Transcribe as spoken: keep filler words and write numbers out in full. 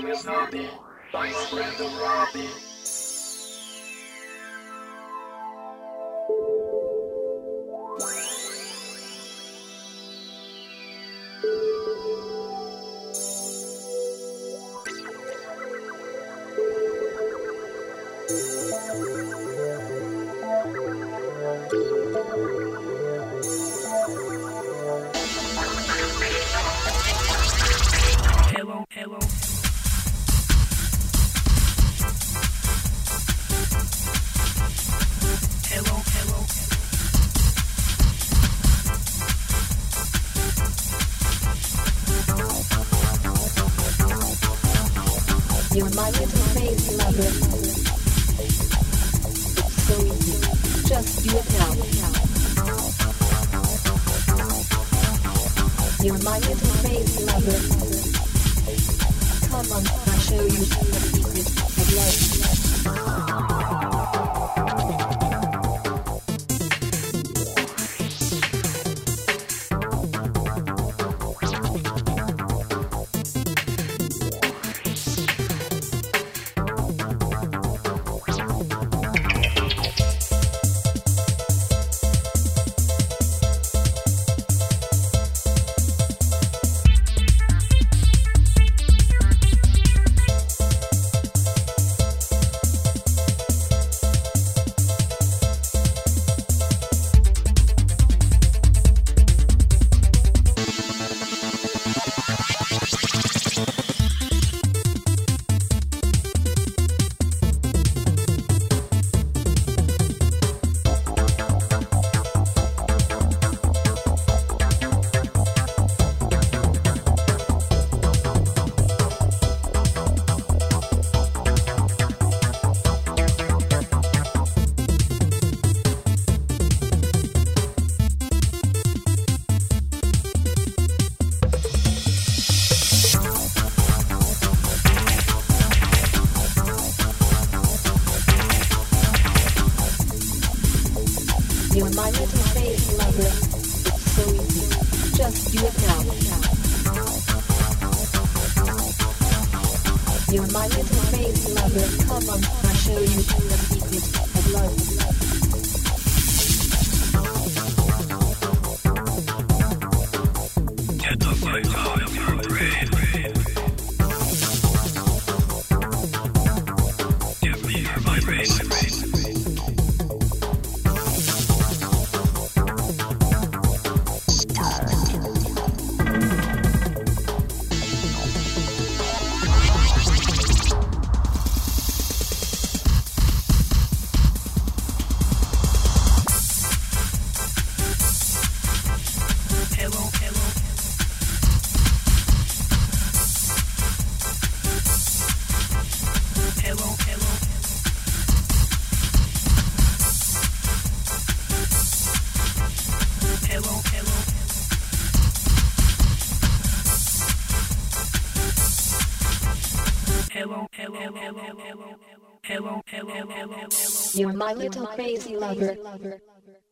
You're my little crazy lover. It's so easy. Just do it now. You're my little crazy lover. Come on, I'll show you the secret of love. You're my little crazy lover. It's so easy. Just do it now. You're my little crazy lover. Come on, I'll show you the secret of love. Get the light out of your brain. Give me your vibration. You're my little crazy lover.